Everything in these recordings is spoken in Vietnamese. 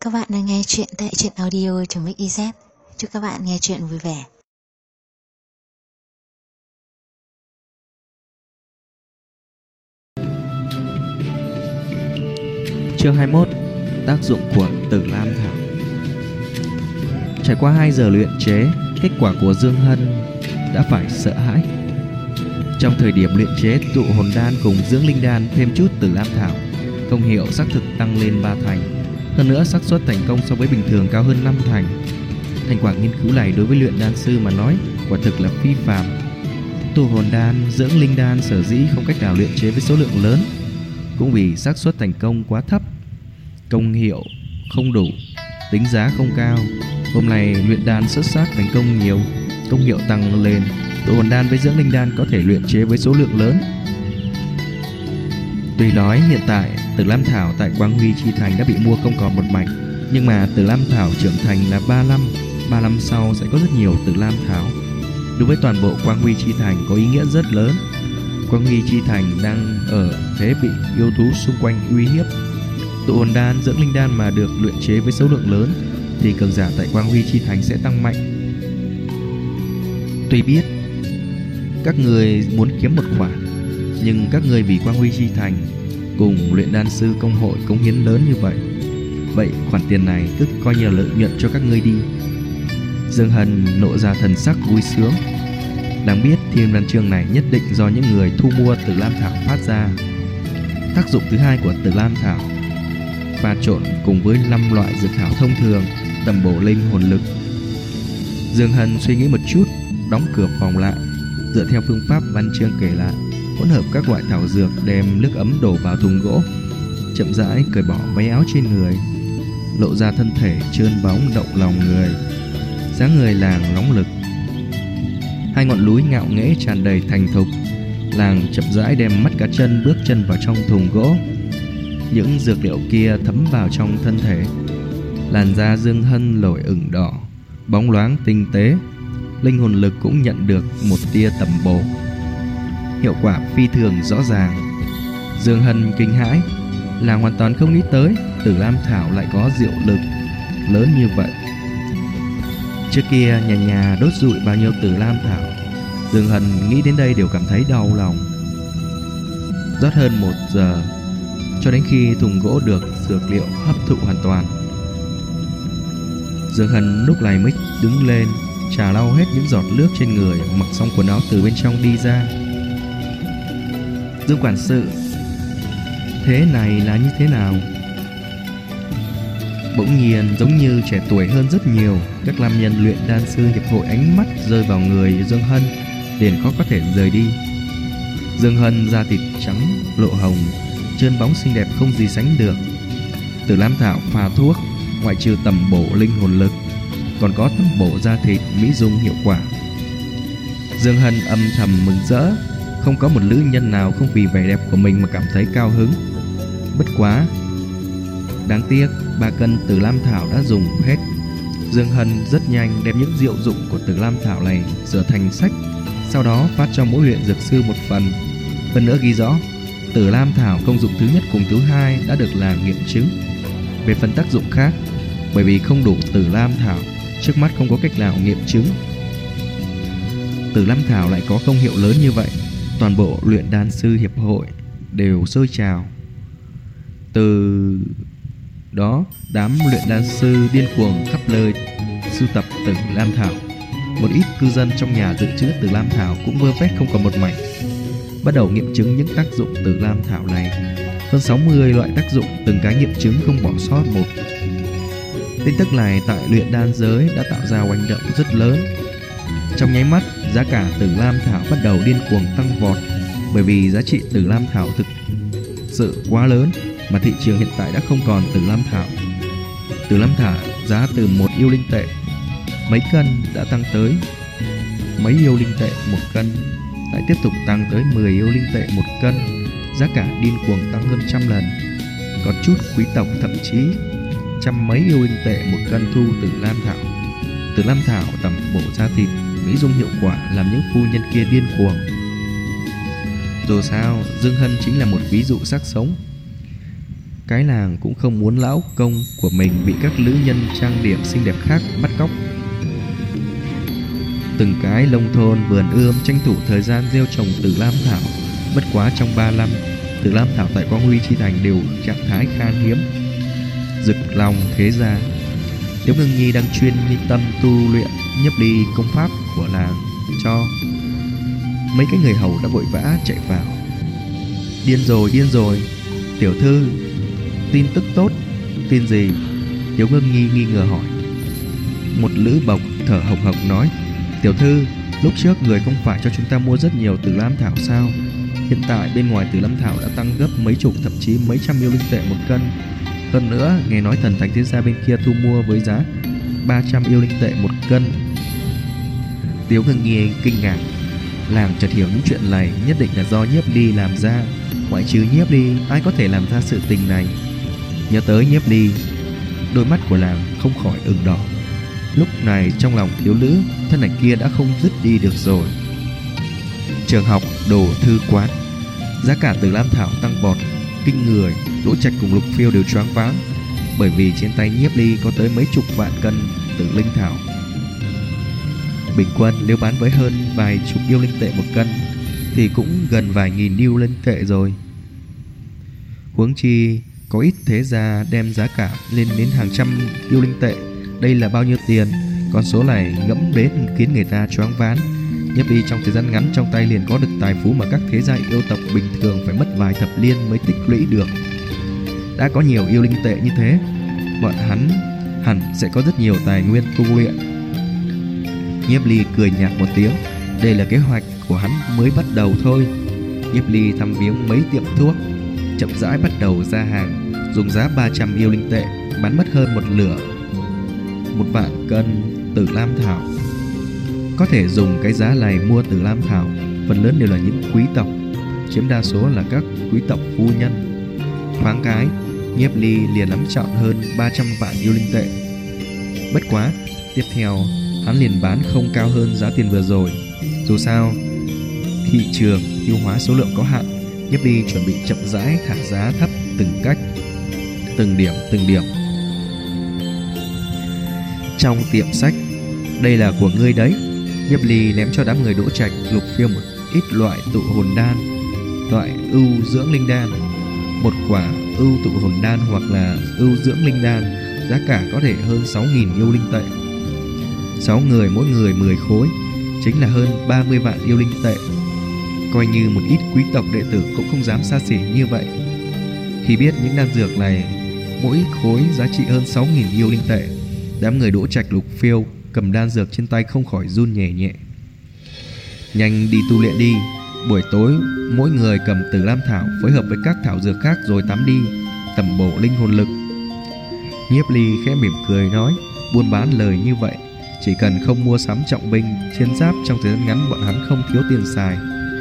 Các bạn đang nghe chuyện tại truyện audio.mix.iz. Chúc các bạn nghe chuyện vui vẻ. Chương 21. Tác dụng của Tử Lam Thảo. Trải qua 2 giờ luyện chế, kết quả của Dương Hân đã phải sợ hãi. Trong thời điểm luyện chế tụ hồn đan cùng dưỡng linh đan thêm chút Tử Lam Thảo, công hiệu xác thực tăng lên 3 thành. Hơn nữa xác suất thành công so với bình thường cao hơn 5 thành. Thành quả nghiên cứu này đối với luyện đan sư mà nói quả thực là phi phàm. Tụ hồn đan, dưỡng linh đan sở dĩ không cách nào luyện chế với số lượng lớn cũng vì xác suất thành công quá thấp, công hiệu không đủ, tính giá không cao. Hôm nay luyện đan xuất sắc thành công nhiều, công hiệu tăng lên. Tụ hồn đan với dưỡng linh đan có thể luyện chế với số lượng lớn. Tuy nói hiện tại Tử Lam Thảo tại Quang Huy Chi Thành đã bị mua không còn một mảnh, nhưng mà Tử Lam Thảo trưởng thành là 3 năm sau sẽ có rất nhiều Tử Lam Thảo. Đối với toàn bộ Quang Huy Chi Thành có ý nghĩa rất lớn. Quang Huy Chi Thành đang ở thế bị yêu thú xung quanh uy hiếp. Tụ hồn đan, dưỡng linh đan mà được luyện chế với số lượng lớn thì cường giả tại Quang Huy Chi Thành sẽ tăng mạnh. Tuy biết các người muốn kiếm một khoản, nhưng các người vì Quang Huy Chi Thành cùng luyện đan sư công hội cống hiến lớn như vậy khoản tiền này cứ coi như là lợi nhuận cho các ngươi đi. Dương Hân lộ ra thần sắc vui sướng. Đáng biết thiên văn chương này nhất định do những người thu mua Tử Lam Thảo phát ra. Tác dụng thứ hai của Tử Lam Thảo pha trộn cùng với 5 loại dược thảo thông thường tầm bổ linh hồn lực. Dương Hân suy nghĩ một chút, đóng cửa phòng lại, dựa theo phương pháp văn chương kể lại, hỗn hợp các loại thảo dược, đem nước ấm đổ vào thùng gỗ, chậm rãi cởi bỏ váy áo trên người, lộ ra thân thể trơn bóng động lòng người, dáng người làng nóng lực. 2 ngọn núi ngạo nghễ tràn đầy thành thục. Làng chậm rãi đem mắt cá chân bước chân vào trong thùng gỗ. Những dược liệu kia thấm vào trong thân thể. Làn da Dương Hân nổi ửng đỏ, bóng loáng tinh tế. Linh hồn lực cũng nhận được một tia tầm bổ, hiệu quả phi thường rõ ràng. Dương Hân kinh hãi, làng hoàn toàn không nghĩ tới Tử Lam Thảo lại có diệu lực lớn như vậy. Trước kia nhà đốt rụi bao nhiêu Tử Lam Thảo, Dương Hân nghĩ đến đây đều cảm thấy đau lòng. Rót hơn 1 giờ cho đến khi thùng gỗ được dược liệu hấp thụ hoàn toàn, Dương Hân lúc này mới đứng lên, trà lau hết những giọt nước trên người, mặc xong quần áo từ bên trong đi ra. Dương quản sự, thế này là như thế nào? Bỗng nhiên giống như trẻ tuổi hơn rất nhiều, các nam nhân luyện đan sư hiệp hội ánh mắt rơi vào người Dương Hân, liền khó có thể rời đi. Dương Hân da thịt trắng lộ hồng, trơn bóng xinh đẹp không gì sánh được. Tử Lam Thảo pha thuốc, ngoại trừ tầm bổ linh hồn lực, còn có tầm bổ da thịt mỹ dung hiệu quả. Dương Hân âm thầm mừng rỡ, không có một nữ nhân nào không vì vẻ đẹp của mình mà cảm thấy cao hứng. Bất quá đáng tiếc 3 cân Tử Lam Thảo đã dùng hết. Dương Hân rất nhanh đem những diệu dụng của Tử Lam Thảo này sửa thành sách, sau đó phát cho mỗi luyện dược sư một phần. Phần nữa ghi rõ Tử Lam Thảo công dụng thứ nhất cùng thứ hai đã được làm nghiệm chứng. Về phần tác dụng khác, bởi vì không đủ Tử Lam Thảo, trước mắt không có cách nào nghiệm chứng. Tử Lam Thảo lại có công hiệu lớn như vậy, toàn bộ luyện đan sư hiệp hội đều sôi trào. Từ đó đám luyện đan sư điên cuồng khắp nơi sưu tập Tử Lam Thảo. Một ít cư dân trong nhà dự trữ Tử Lam Thảo cũng vơ vét không còn một mảnh, bắt đầu nghiệm chứng những tác dụng Tử Lam Thảo này. Hơn 60 loại tác dụng, từng cái nghiệm chứng không bỏ sót một. Tin tức này tại luyện đan giới đã tạo ra oanh động rất lớn. Trong nháy mắt, giá cả Tử Lam Thảo bắt đầu điên cuồng tăng vọt, bởi vì giá trị Tử Lam Thảo thực sự quá lớn, mà thị trường hiện tại đã không còn Tử Lam Thảo. Tử Lam Thảo giá từ 1 yêu linh tệ mấy cân đã tăng tới mấy yêu linh tệ 1 cân, lại tiếp tục tăng tới 10 yêu linh tệ 1 cân. Giá cả điên cuồng tăng hơn 100 lần. Có chút quý tộc thậm chí trăm mấy yêu linh tệ 1 cân thu Tử Lam Thảo. Tử Lam Thảo tầm bổ da thịt, mỹ dung hiệu quả làm những phu nhân kia điên cuồng. Dù sao, Dương Hân chính là một ví dụ xác sống. cái làng cũng không muốn lão công của mình bị các nữ nhân trang điểm xinh đẹp khác bắt cóc. Từng cái nông thôn vườn ươm tranh thủ thời gian gieo trồng Tử Lam thảo. Bất quá trong 3 năm, Tử Lam thảo tại Quang Huy chi thành đều trạng thái khan hiếm. Rực lòng thế gia, Tiếu Ngưng Nhi đang chuyên tâm tu luyện nhiếp ly công pháp của làng cho. Mấy cái người hầu đã vội vã chạy vào. Điên rồi, tiểu thư, tin tức tốt. Tin gì? Tiếu Ngưng Nhi nghi ngờ hỏi. Một lữ bộc thở hồng hộc nói, tiểu thư, lúc trước người không phải cho chúng ta mua rất nhiều Tử Lam thảo sao? Hiện tại bên ngoài Tử Lam thảo đã tăng gấp mấy chục, thậm chí mấy trăm yêu linh tệ một cân. Hơn nữa, nghe nói thần thánh thế gia bên kia thu mua với giá 300 yêu linh tệ một cân. Tiếu Ngưng Nhi kinh ngạc. Làng chợt hiểu những chuyện này nhất định là do Nhiếp Ly làm ra. Ngoại trừ Nhiếp Ly, ai có thể làm ra sự tình này? Nhớ tới Nhiếp Ly, đôi mắt của làng không khỏi ửng đỏ. Lúc này trong lòng thiếu nữ, thân ảnh kia đã không dứt đi được rồi. Trường học, đồ thư quán, giá cả Tử Lam thảo tăng vọt kinh người. Đỗ Trạch cùng Lục Phiêu đều choáng váng, bởi vì trên tay Nhiếp Ly có tới mấy chục vạn cân Tử Linh thảo. Bình quân nếu bán với hơn vài chục yêu linh tệ một cân thì cũng gần vài nghìn yêu linh tệ rồi. Huống chi có ít thế gia đem giá cả lên đến hàng trăm yêu linh tệ. Đây là bao nhiêu tiền? Con số này ngẫm đến khiến người ta choáng váng. Nhiếp Ly trong thời gian ngắn trong tay liền có được tài phú mà các thế gia yêu tộc bình thường phải mất vài thập niên mới tích lũy được. Đã có nhiều yêu linh tệ như thế, bọn hắn hẳn sẽ có rất nhiều tài nguyên tu luyện. Nhiếp Ly cười nhạt một tiếng. Đây là kế hoạch của hắn mới bắt đầu thôi. Nhiếp Ly thăm viếng mấy tiệm thuốc, chậm rãi bắt đầu ra hàng, dùng giá 300 yêu linh tệ bán mất hơn một vạn cân Tử Lam thảo. Có thể dùng cái giá này mua Tử Lam thảo phần lớn đều là những quý tộc, chiếm đa số là các quý tộc phu nhân. Thoáng cái, Nhiếp Ly liền nắm trọn hơn 300 vạn yêu linh tệ. Bất quá, tiếp theo hắn liền bán không cao hơn giá tiền vừa rồi. Dù sao, thị trường tiêu hóa số lượng có hạn, Nhiếp Ly chuẩn bị chậm rãi thả giá thấp từng cách, từng điểm. Trong tiệm sách, đây là của ngươi đấy. Nhiếp Ly ném cho đám người Đỗ Trạch, Lục Phiêu một ít loại tụ hồn đan, loại ưu dưỡng linh đan. Một quả ưu tụ hồn đan hoặc là ưu dưỡng linh đan giá cả có thể hơn 6.000 yêu linh tệ. 6 người mỗi người 10 khối, chính là hơn 30 vạn yêu linh tệ. Coi như một ít quý tộc đệ tử cũng không dám xa xỉ như vậy. Khi biết những đan dược này mỗi khối giá trị hơn 6.000 yêu linh tệ, đám người Đỗ Trạch, Lục Phiêu cầm đan dược trên tay không khỏi run nhẹ nhẹ. Nhanh đi tu luyện đi, buổi tối mỗi người cầm Tử Lam thảo phối hợp với các thảo dược khác rồi tắm đi, tầm bổ linh hồn lực. Nhiếp Ly khẽ mỉm cười nói, buôn bán lời như vậy, chỉ cần không mua sắm trọng binh, chiến giáp trong thời gian ngắn bọn hắn không thiếu tiền xài.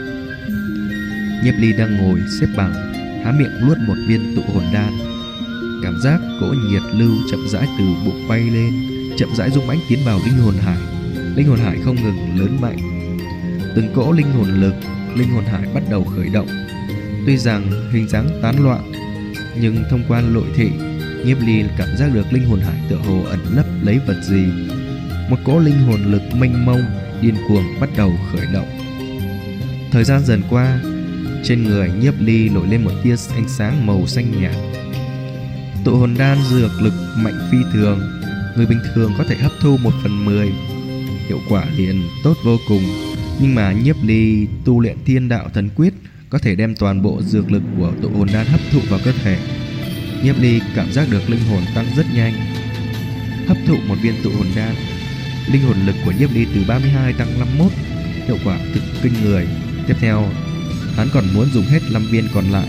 Nhiếp Ly đang ngồi xếp bằng, há miệng nuốt một viên tụ hồn đan. Cảm giác cỗ nhiệt lưu chậm rãi từ bụng bay lên, chậm rãi rung mãnh tiến vào linh hồn hải. Linh hồn hải không ngừng lớn mạnh. Từng cỗ linh hồn lực, linh hồn hải bắt đầu khởi động. Tuy rằng hình dáng tán loạn, nhưng thông qua nội thị, Nhiếp Ly cảm giác được linh hồn hải tựa hồ ẩn nấp lấy vật gì. Một cỗ linh hồn lực mênh mông, điên cuồng bắt đầu khởi động. Thời gian dần qua, trên người Nhiếp Ly nổi lên một tia ánh sáng màu xanh nhạt. Tụ hồn đan dược lực mạnh phi thường, người bình thường có thể hấp thu 1/10, hiệu quả liền tốt vô cùng. Nhưng mà Nhiếp Ly tu luyện Thiên Đạo Thần Quyết có thể đem toàn bộ dược lực của tụ hồn đan hấp thụ vào cơ thể. Nhiếp Ly cảm giác được linh hồn tăng rất nhanh. Hấp thụ một viên tụ hồn đan, linh hồn lực của Nhiếp Ly từ 32 tăng 51, hiệu quả thực kinh người. Tiếp theo, hắn còn muốn dùng hết 5 viên còn lại.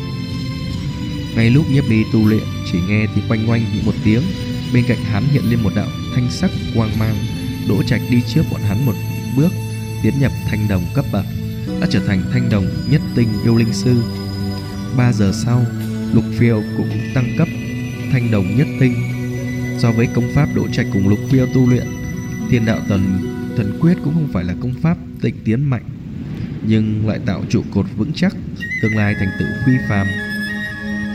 Ngay lúc Nhiếp Ly tu luyện, chỉ nghe thì quanh quanh một tiếng, bên cạnh hắn hiện lên một đạo thanh sắc quang mang. Đỗ Trạch đi trước bọn hắn một bước, tiến nhập thanh đồng cấp bậc, đã trở thành thanh đồng nhất tinh yêu linh sư. 3 giờ sau, Lục Phiêu cũng tăng cấp thanh đồng nhất tinh. So với công pháp Đỗ Trạch cùng Lục Phiêu tu luyện, Thiên Đạo Thần Quyết cũng không phải là công pháp tịnh tiến mạnh, nhưng lại tạo trụ cột vững chắc, tương lai thành tựu phi phàm.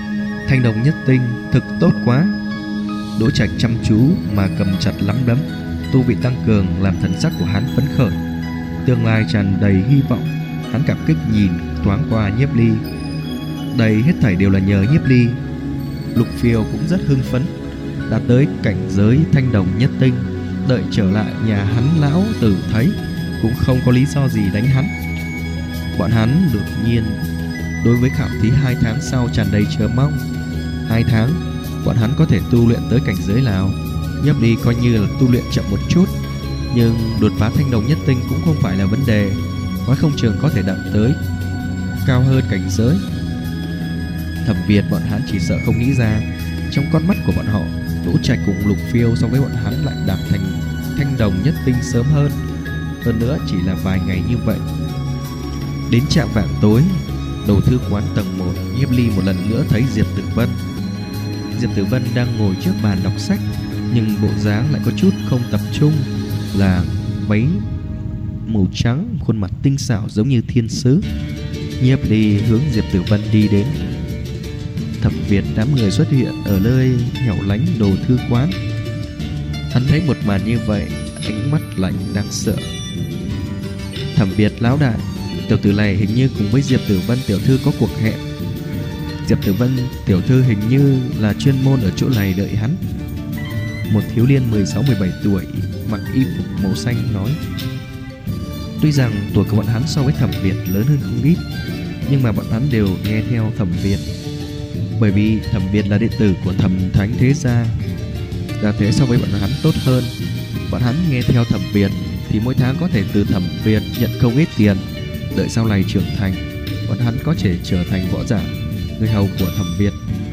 Thanh đồng nhất tinh thực tốt quá. Đỗ Trạch chăm chú mà cầm chặt nắm đấm, tu vị tăng cường làm thần sắc của hắn phấn khởi, tương lai tràn đầy hy vọng. Hắn cảm kích nhìn thoáng qua Nhiếp Ly. Đây hết thảy đều là nhờ Nhiếp Ly. Lục Phiêu cũng rất hưng phấn, đã tới cảnh giới thanh đồng nhất tinh. Đợi trở lại nhà hắn lão tử thấy cũng không có lý do gì đánh hắn. Bọn hắn đột nhiên đối với khảo thí 2 tháng sau tràn đầy chờ mong. 2 tháng bọn hắn có thể tu luyện tới cảnh giới nào? Nhiếp Ly coi như là tu luyện chậm một chút, nhưng đột phá thanh đồng nhất tinh cũng không phải là vấn đề. Nói không chừng có thể đạt tới cao hơn cảnh giới. Thẩm Việt bọn hắn chỉ sợ không nghĩ ra, trong con mắt của bọn họ, Đỗ Trạch cùng Lục Phiêu so với bọn hắn lại đạt thành thanh đồng nhất tinh sớm hơn. Hơn nữa chỉ là vài ngày như vậy. Đến chạng vạng tối, đầu thư quán tầng 1, Nhiếp Ly một lần nữa thấy Diệp Tử Vân. Diệp Tử Vân đang ngồi trước bàn đọc sách, nhưng bộ dáng lại có chút không tập trung, là váy màu trắng, khuôn mặt tinh xảo giống như thiên sứ. Nhiếp Ly hướng Diệp Tử Vân đi đến. Thẩm Việt đám người xuất hiện ở nơi hẻo lánh đồ thư quán. Hắn thấy một màn như vậy, ánh mắt lạnh đáng sợ. Thẩm Việt lão đại, tiểu tử này hình như cùng với Diệp Tử Vân tiểu thư có cuộc hẹn. Diệp Tử Vân tiểu thư hình như là chuyên môn ở chỗ này đợi hắn. Một thiếu niên 16-17 tuổi mặc y phục màu xanh nói. Tuy rằng tuổi của bọn hắn so với Thẩm Việt lớn hơn không ít, nhưng mà bọn hắn đều nghe theo Thẩm Việt, bởi vì Thẩm Việt là đệ tử của Thẩm Thánh Thế Gia. Gia thế so với bọn hắn tốt hơn. Bọn hắn nghe theo Thẩm Việt thì mỗi tháng có thể từ Thẩm Việt nhận không ít tiền. Đợi sau này trưởng thành, bọn hắn có thể trở thành võ giả, người hầu của Thẩm Việt.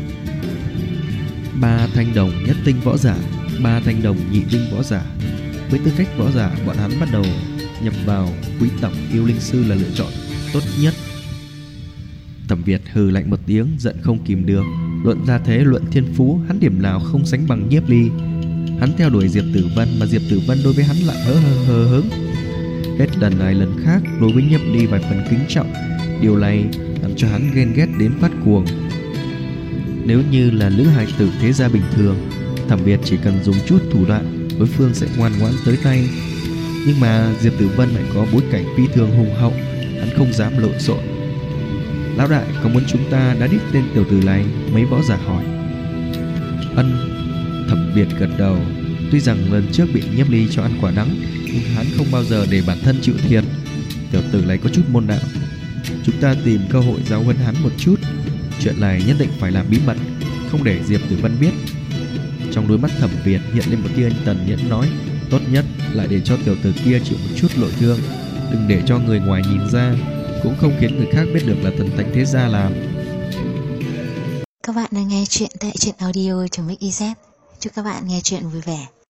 3 thanh đồng nhất tinh võ giả, 3 thanh đồng nhị tinh võ giả. Với tư cách võ giả, bọn hắn bắt đầu nhập vào quý tộc yêu linh sư là lựa chọn tốt nhất. Thẩm Việt hừ lạnh một tiếng, giận không kìm được. Luận ra thế, luận thiên phú, hắn điểm nào không sánh bằng Nhiếp Ly. Hắn theo đuổi Diệp Tử Vân, mà Diệp Tử Vân đối với hắn lại hờ hững. Hết lần này lần khác đối với Nhiếp Ly vài phần kính trọng. Điều này làm cho hắn ghen ghét đến phát cuồng. Nếu như là nữ hài tử thế gia bình thường, Thẩm Việt chỉ cần dùng chút thủ đoạn, đối phương sẽ ngoan ngoãn tới tay. Nhưng mà Diệp Tử Vân lại có bối cảnh phi thường hùng hậu, hắn không dám lộn xộn. Lão đại, có muốn chúng ta đã đít tên tiểu tử này? Mấy võ giả hỏi. Ân. Thẩm Việt gật đầu. Tuy rằng lần trước bị Nhiếp Ly cho ăn quả đắng, nhưng hắn không bao giờ để bản thân chịu thiệt. Tiểu tử này có chút môn đạo, chúng ta tìm cơ hội giáo huấn hắn một chút. Chuyện này nhất định phải làm bí mật, không để Diệp Tử Vân biết. Trong đôi mắt Thẩm Việt hiện lên một tia anh tần nhẫn nói. Tốt nhất lại để cho tiểu tử kia chịu một chút nội thương, đừng để cho người ngoài nhìn ra, cũng không khiến người khác biết được là Thần Thánh Thế Gia làm. Các bạn đang nghe chuyện tại truyện audio.mix.iz. Chúc các bạn nghe chuyện vui vẻ.